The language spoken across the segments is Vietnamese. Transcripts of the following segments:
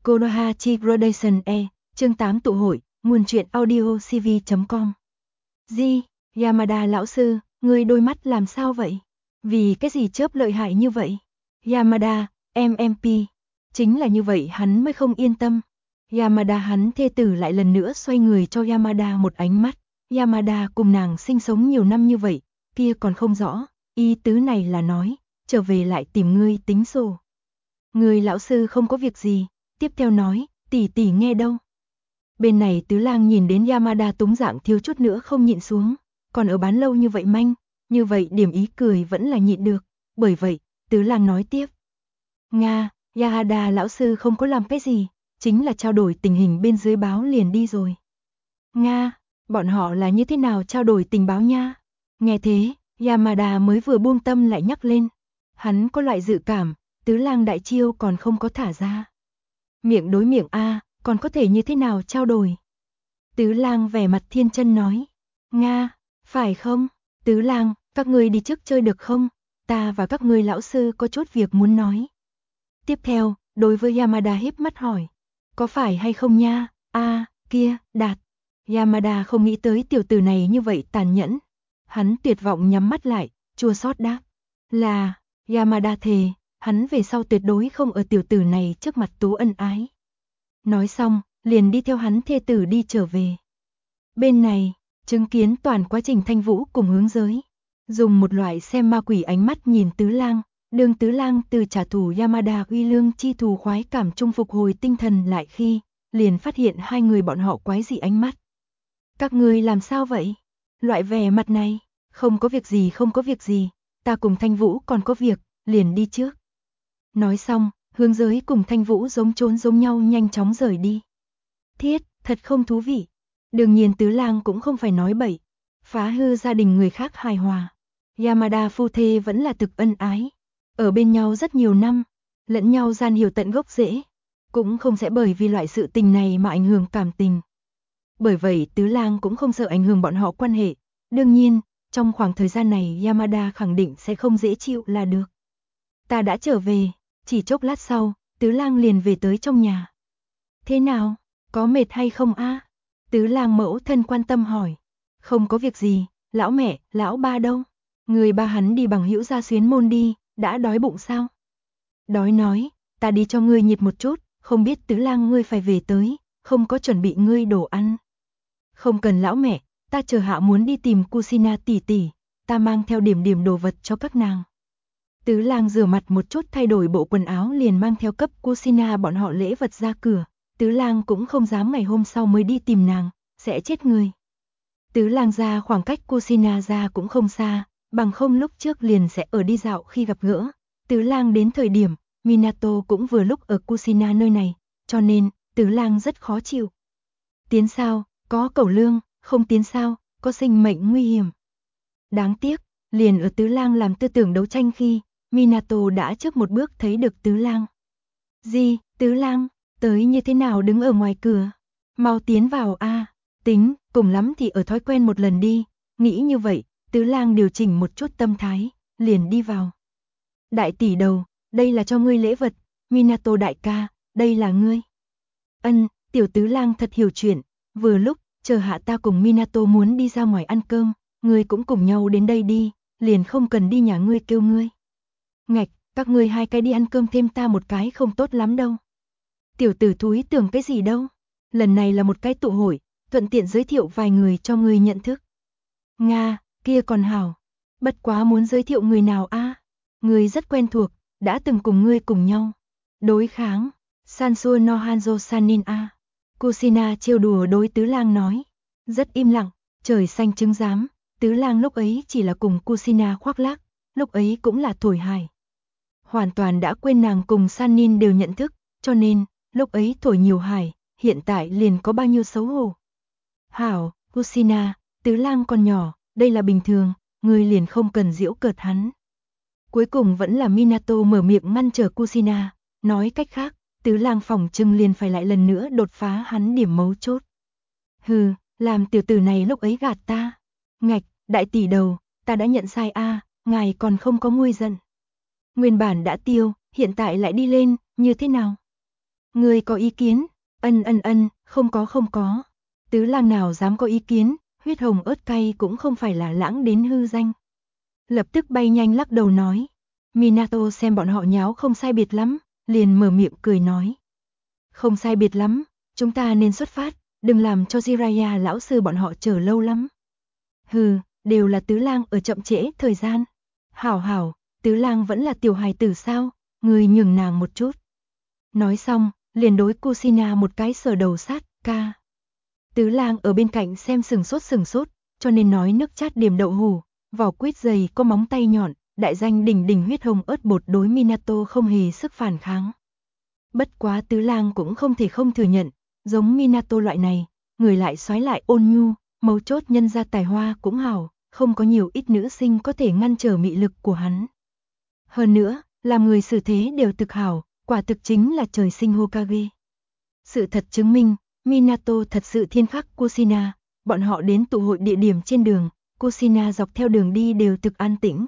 Konoha Gradation E, chương 8 tụ hội, nguồn truyện audio cv.com. Di, Yamada lão sư, ngươi đôi mắt làm sao vậy? Vì cái gì chớp lợi hại như vậy? Yamada, MMP. Chính là như vậy hắn mới không yên tâm. Yamada hắn thê tử lại lần nữa xoay người cho Yamada một ánh mắt. Yamada cùng nàng sinh sống nhiều năm như vậy, kia còn không rõ, ý tứ này là nói, trở về lại tìm ngươi tính sổ. Người lão sư không có việc gì, tiếp theo nói, tỷ tỷ nghe đâu. Bên này Tứ Lang nhìn đến Yamada túng dạng thiếu chút nữa không nhịn xuống, còn ở bán lâu như vậy manh, như vậy điểm ý cười vẫn là nhịn được, bởi vậy, Tứ Lang nói tiếp. Nga, Yamada lão sư không có làm cái gì, chính là trao đổi tình hình bên dưới báo liền đi rồi. Nga, bọn họ là như thế nào trao đổi tình báo nha? Nghe thế, Yamada mới vừa buông tâm lại nhắc lên. Hắn có loại dự cảm, Tứ Lang đại chiêu còn không có thả ra. Miệng đối miệng a, còn có thể như thế nào trao đổi? Tứ Lang vẻ mặt thiên chân nói. Nga, phải không? Tứ Lang, các ngươi đi trước chơi được không? Ta và các ngươi lão sư có chút việc muốn nói. Tiếp theo, đối với Yamada híp mắt hỏi. Có phải hay không nha? Kia, Đạt. Yamada không nghĩ tới tiểu tử này như vậy tàn nhẫn. Hắn tuyệt vọng nhắm mắt lại, chua xót đáp. Là, Yamada thề, hắn về sau tuyệt đối không ở tiểu tử này trước mặt tú ân ái. Nói xong, liền đi theo hắn thê tử đi trở về. Bên này, chứng kiến toàn quá trình Thanh Vũ cùng hướng giới. Dùng một loại xem ma quỷ ánh mắt nhìn Tứ Lang, đường Tứ Lang từ trả thù Yamada uy lương chi thù khoái cảm trung phục hồi tinh thần lại khi, liền phát hiện hai người bọn họ quái dị ánh mắt. Các ngươi làm sao vậy? Loại vẻ mặt này, không có việc gì, ta cùng Thanh Vũ còn có việc, liền đi trước. Nói xong, hướng giới cùng Thanh Vũ giống trốn giống nhau nhanh chóng rời đi. Thiết, thật không thú vị. Đương nhiên Tứ Lang cũng không phải nói bậy, phá hư gia đình người khác hài hòa. Yamada phu thê vẫn là thực ân ái, ở bên nhau rất nhiều năm, lẫn nhau gian hiểu tận gốc rễ, cũng không sẽ bởi vì loại sự tình này mà ảnh hưởng cảm tình. Bởi vậy Tứ Lang cũng không sợ ảnh hưởng bọn họ quan hệ. Đương nhiên, trong khoảng thời gian này Yamada khẳng định sẽ không dễ chịu là được. Ta đã trở về, chỉ chốc lát sau, Tứ Lang liền về tới trong nhà. Thế nào, có mệt hay không a? Tứ Lang mẫu thân quan tâm hỏi. Không có việc gì, lão mẹ, lão ba đâu? Người ba hắn đi bằng hữu ra xuyến môn đi, đã đói bụng sao? Đói nói, ta đi cho ngươi nhiệt một chút, không biết Tứ Lang ngươi phải về tới, không có chuẩn bị ngươi đồ ăn. Không cần lão mẹ, ta chờ hạ muốn đi tìm Kusina tỷ tỷ, ta mang theo điểm đồ vật cho các nàng. Tứ Lang rửa mặt một chút thay đổi bộ quần áo liền mang theo cấp Kusina bọn họ lễ vật ra cửa. Tứ Lang cũng không dám ngày hôm sau mới đi tìm nàng, sẽ chết người. Tứ Lang ra khoảng cách Kusina ra cũng không xa, bằng không lúc trước liền sẽ ở đi dạo khi gặp gỡ. Tứ Lang đến thời điểm, Minato cũng vừa lúc ở Kusina nơi này, cho nên, Tứ Lang rất khó chịu. Tiến sao, có cẩu lương, không tiến sao, có sinh mệnh nguy hiểm. Đáng tiếc, liền ở Tứ Lang làm tư tưởng đấu tranh khi, Minato đã trước một bước thấy được Tứ Lang. Gì, Tứ Lang, tới như thế nào đứng ở ngoài cửa? Mau tiến vào a, tính, cùng lắm thì ở thói quen một lần đi, nghĩ như vậy, Tứ Lang điều chỉnh một chút tâm thái, liền đi vào. Đại tỷ đầu, đây là cho ngươi lễ vật, Minato đại ca, đây là ngươi. Tiểu Tứ Lang thật hiểu chuyện, vừa lúc, chờ hạ ta cùng Minato muốn đi ra ngoài ăn cơm, ngươi cũng cùng nhau đến đây đi, liền không cần đi nhà ngươi kêu ngươi. Ngạch, các ngươi hai cái đi ăn cơm thêm ta một cái không tốt lắm đâu. Tiểu tử thúi tưởng cái gì đâu, lần này là một cái tụ hội, thuận tiện giới thiệu vài người cho ngươi nhận thức. Nga, kia còn hảo, bất quá muốn giới thiệu người nào a? Ngươi rất quen thuộc, đã từng cùng ngươi cùng nhau. Đối kháng, Sansuo no Hanzo Sanin a. Kusina trêu đùa đối Tứ Lang nói. Rất im lặng, trời xanh trứng giám, Tứ Lang lúc ấy chỉ là cùng Kusina khoác lác, lúc ấy cũng là thổi hài. Hoàn toàn đã quên nàng cùng Sanin đều nhận thức, cho nên, lúc ấy thổi nhiều hài, hiện tại liền có bao nhiêu xấu hổ. Hảo, Kusina, Tứ Lang còn nhỏ, đây là bình thường, ngươi liền không cần giễu cợt hắn. Cuối cùng vẫn là Minato mở miệng ngăn trở Kusina, nói cách khác, Tứ Lang phỏng chừng liền phải lại lần nữa đột phá hắn điểm mấu chốt. Hừ, làm tiểu tử này lúc ấy gạt ta. Ngạch, đại tỷ đầu, ta đã nhận sai a, ngài còn không có nguôi giận. Nguyên bản đã tiêu, hiện tại lại đi lên, như thế nào? Ngươi có ý kiến? Không có. Tứ lang nào dám có ý kiến, huyết hồng ớt cay cũng không phải là lãng đến hư danh. Lập tức bay nhanh lắc đầu nói. Minato xem bọn họ nháo không sai biệt lắm, liền mở miệng cười nói. Không sai biệt lắm, chúng ta nên xuất phát, đừng làm cho Jiraiya lão sư bọn họ chờ lâu lắm. Hừ, đều là tứ lang ở chậm trễ thời gian. Hảo, tứ lang vẫn là tiểu hài tử sao, người nhường nàng một chút. Nói xong, liền đối Kushina một cái sờ đầu sát, ca. Tứ lang ở bên cạnh xem sừng sốt, cho nên nói nước chát điểm đậu hủ, vỏ quýt dày có móng tay nhọn, đại danh đỉnh huyết hồng ớt bột đối Minato không hề sức phản kháng. Bất quá tứ lang cũng không thể không thừa nhận, giống Minato loại này, người lại xoái lại ôn nhu, mấu chốt nhân ra tài hoa cũng hảo, không có nhiều ít nữ sinh có thể ngăn trở mị lực của hắn. Hơn nữa, làm người xử thế đều thực hảo, quả thực chính là trời sinh Hokage. Sự thật chứng minh, Minato thật sự thiên khắc Kushina, bọn họ đến tụ hội địa điểm trên đường, Kushina dọc theo đường đi đều thực an tĩnh.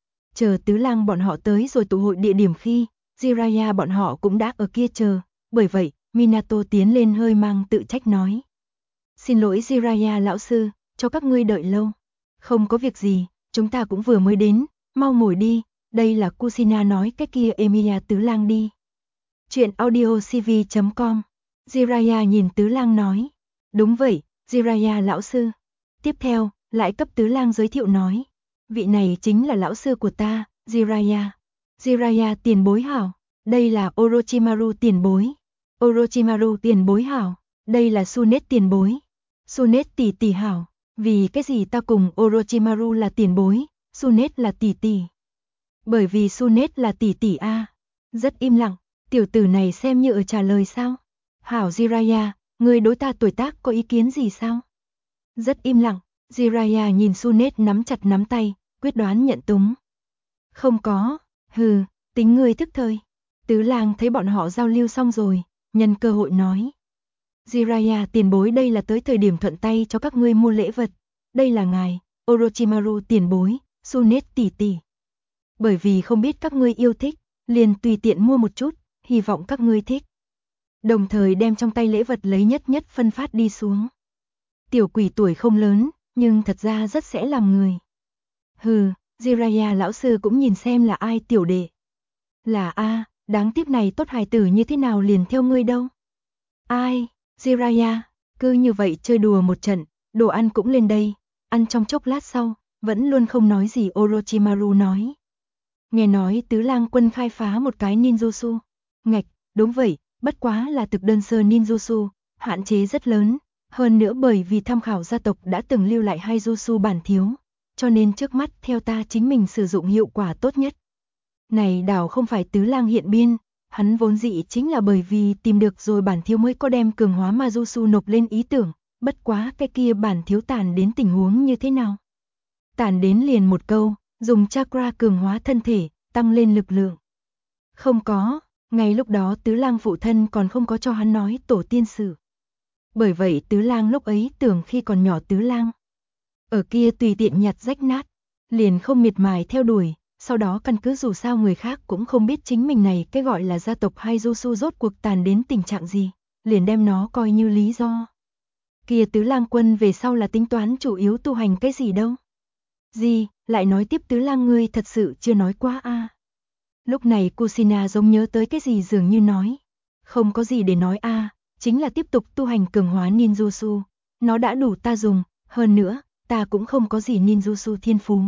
Chờ tứ lang bọn họ tới rồi tụ hội địa điểm khi, Jiraiya bọn họ cũng đã ở kia chờ, bởi vậy, Minato tiến lên hơi mang tự trách nói. Xin lỗi Jiraiya lão sư, cho các ngươi đợi lâu. Không có việc gì, chúng ta cũng vừa mới đến, mau ngồi đi, đây là Kushina nói cái kia Emiya tứ lang đi. Chuyện audiocv.com. Jiraiya nhìn tứ lang nói. Đúng vậy, Jiraiya lão sư. Tiếp theo, lại cấp tứ lang giới thiệu nói. Vị này chính là lão sư của ta, Jiraiya. Jiraiya tiền bối hảo, đây là Orochimaru tiền bối. Orochimaru tiền bối hảo, đây là Tsunade tiền bối. Tsunade tỷ tỷ hảo, vì cái gì ta cùng Orochimaru là tiền bối, Tsunade là tỷ tỷ. Bởi vì Tsunade là tỷ tỷ a. Rất im lặng, tiểu tử này xem như ở trả lời sao? Hảo Jiraiya, người đối ta tuổi tác có ý kiến gì sao? Rất im lặng, Jiraiya nhìn Tsunade nắm chặt nắm tay, quyết đoán nhận túng. Không có, hừ, tính người thức thời. Tứ lang thấy bọn họ giao lưu xong rồi, nhân cơ hội nói. Jiraiya tiền bối đây là tới thời điểm thuận tay cho các ngươi mua lễ vật. Đây là ngài, Orochimaru tiền bối, Tsunade tỷ tỷ. Bởi vì không biết các ngươi yêu thích, liền tùy tiện mua một chút, hy vọng các ngươi thích. Đồng thời đem trong tay lễ vật lấy nhất phân phát đi xuống. Tiểu quỷ tuổi không lớn, nhưng thật ra rất sẽ làm người. Hừ, Jiraiya lão sư cũng nhìn xem là ai tiểu đệ. Là a, đáng tiếc này tốt hài tử như thế nào liền theo ngươi đâu. Ai, Jiraiya, cứ như vậy chơi đùa một trận, đồ ăn cũng lên đây, ăn trong chốc lát sau, vẫn luôn không nói gì Orochimaru nói. Nghe nói tứ lang quân khai phá một cái ninjutsu. Ngạch, đúng vậy, bất quá là thực đơn sơ ninjutsu, hạn chế rất lớn, hơn nữa bởi vì tham khảo gia tộc đã từng lưu lại hai jutsu bản thiếu, cho nên trước mắt theo ta chính mình sử dụng hiệu quả tốt nhất. Này đảo không phải tứ lang hiện biên, hắn vốn dĩ chính là bởi vì tìm được rồi bản thiếu mới có đem cường hóa ma jutsu nộp lên ý tưởng, bất quá cái kia bản thiếu tàn đến tình huống như thế nào. Tàn đến liền một câu, dùng chakra cường hóa thân thể, tăng lên lực lượng. Không có, ngay lúc đó tứ lang phụ thân còn không có cho hắn nói tổ tiên sử. Bởi vậy tứ lang lúc ấy tưởng khi còn nhỏ tứ lang. Ở kia tùy tiện nhặt rách nát, liền không miệt mài theo đuổi, sau đó căn cứ dù sao người khác cũng không biết chính mình này cái gọi là gia tộc hay jutsu rốt cuộc tàn đến tình trạng gì, liền đem nó coi như lý do. Kia tứ lang quân về sau là tính toán chủ yếu tu hành cái gì đâu. Gì, lại nói tiếp tứ lang ngươi thật sự chưa nói quá a. Lúc này Kushina giống nhớ tới cái gì dường như nói. Không có gì để nói a, chính là tiếp tục tu hành cường hóa ninjutsu. Nó đã đủ ta dùng, hơn nữa, ta cũng không có gì ninjutsu thiên phú.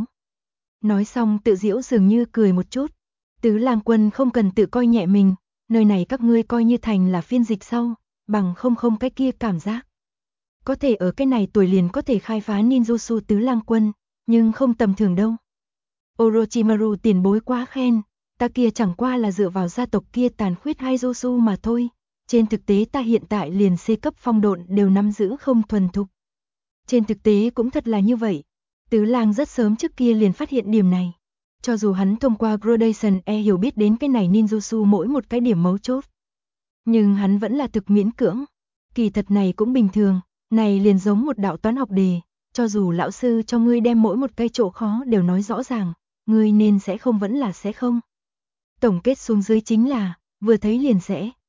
Nói xong tự giễu dường như cười một chút. Tứ lang quân không cần tự coi nhẹ mình, nơi này các ngươi coi như thành là phiên dịch sau, bằng không cái kia cảm giác. Có thể ở cái này tuổi liền có thể khai phá ninjutsu tứ lang quân, nhưng không tầm thường đâu. Orochimaru tiền bối quá khen, ta kia chẳng qua là dựa vào gia tộc kia tàn khuyết hay jutsu mà thôi. Trên thực tế ta hiện tại liền C cấp phong độn đều nắm giữ không thuần thục. Trên thực tế cũng thật là như vậy. Tứ lang rất sớm trước kia liền phát hiện điểm này. Cho dù hắn thông qua Gradation E hiểu biết đến cái này ninjutsu mỗi một cái điểm mấu chốt. Nhưng hắn vẫn là thực miễn cưỡng. Kỳ thật này cũng bình thường, này liền giống một đạo toán học đề. Cho dù lão sư cho ngươi đem mỗi một cái chỗ khó đều nói rõ ràng, ngươi nên sẽ không vẫn là sẽ không. Tổng kết xuống dưới chính là, vừa thấy liền sẽ,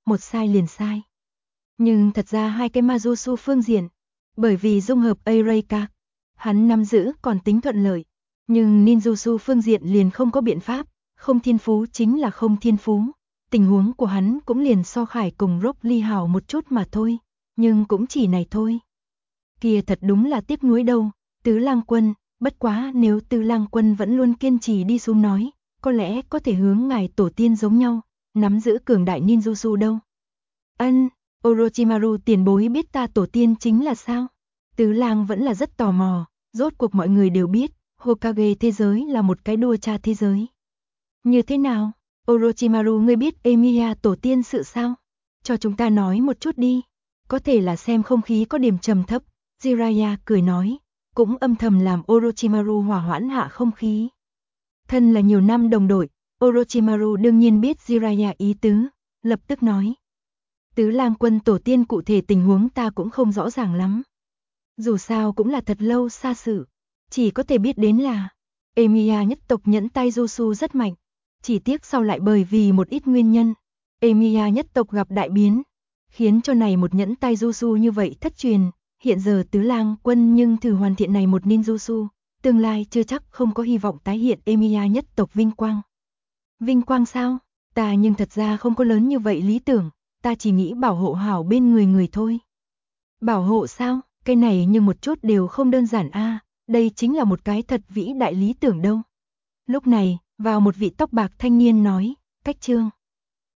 một sai liền sai. Nhưng thật ra hai cái Majutsu phương diện, bởi vì dung hợp Eirika, hắn nắm giữ còn tính thuận lợi, nhưng ninjutsu phương diện liền không có biện pháp, không thiên phú chính là không thiên phú. Tình huống của hắn cũng liền so khải cùng Rock Lee hào một chút mà thôi, nhưng cũng chỉ này thôi. Kia thật đúng là tiếc nuối đâu, Tứ Lang Quân, bất quá nếu Tứ Lang Quân vẫn luôn kiên trì đi xuống nói, có lẽ có thể hướng ngài tổ tiên giống nhau, nắm giữ cường đại ninjutsu đâu. Orochimaru tiền bối biết ta tổ tiên chính là sao? Tứ Lang vẫn là rất tò mò, rốt cuộc mọi người đều biết, Hokage thế giới là một cái đua cha thế giới. Như thế nào? Orochimaru ngươi biết Emiya tổ tiên sự sao? Cho chúng ta nói một chút đi. Có thể là xem không khí có điểm trầm thấp, Jiraiya cười nói, cũng âm thầm làm Orochimaru hòa hoãn hạ không khí. Thân là nhiều năm đồng đội, Orochimaru đương nhiên biết Jiraiya ý tứ, lập tức nói. Tứ Lang Quân tổ tiên cụ thể tình huống ta cũng không rõ ràng lắm. Dù sao cũng là thật lâu xa sự, chỉ có thể biết đến là Emiya nhất tộc nhẫn Taijutsu rất mạnh, chỉ tiếc sau lại bởi vì một ít nguyên nhân, Emiya nhất tộc gặp đại biến, khiến cho này một nhẫn Taijutsu như vậy thất truyền, hiện giờ Tứ Lang Quân nhưng thử hoàn thiện này một ninjutsu, tương lai chưa chắc không có hy vọng tái hiện Emiya nhất tộc vinh quang. Vinh quang sao? Ta nhưng thật ra không có lớn như vậy lý tưởng, ta chỉ nghĩ bảo hộ hảo bên người thôi. Bảo hộ sao? Cái này nhưng một chút đều không đơn giản a, đây chính là một cái thật vĩ đại lý tưởng đâu. Lúc này, vào một vị tóc bạc thanh niên nói, cách chương.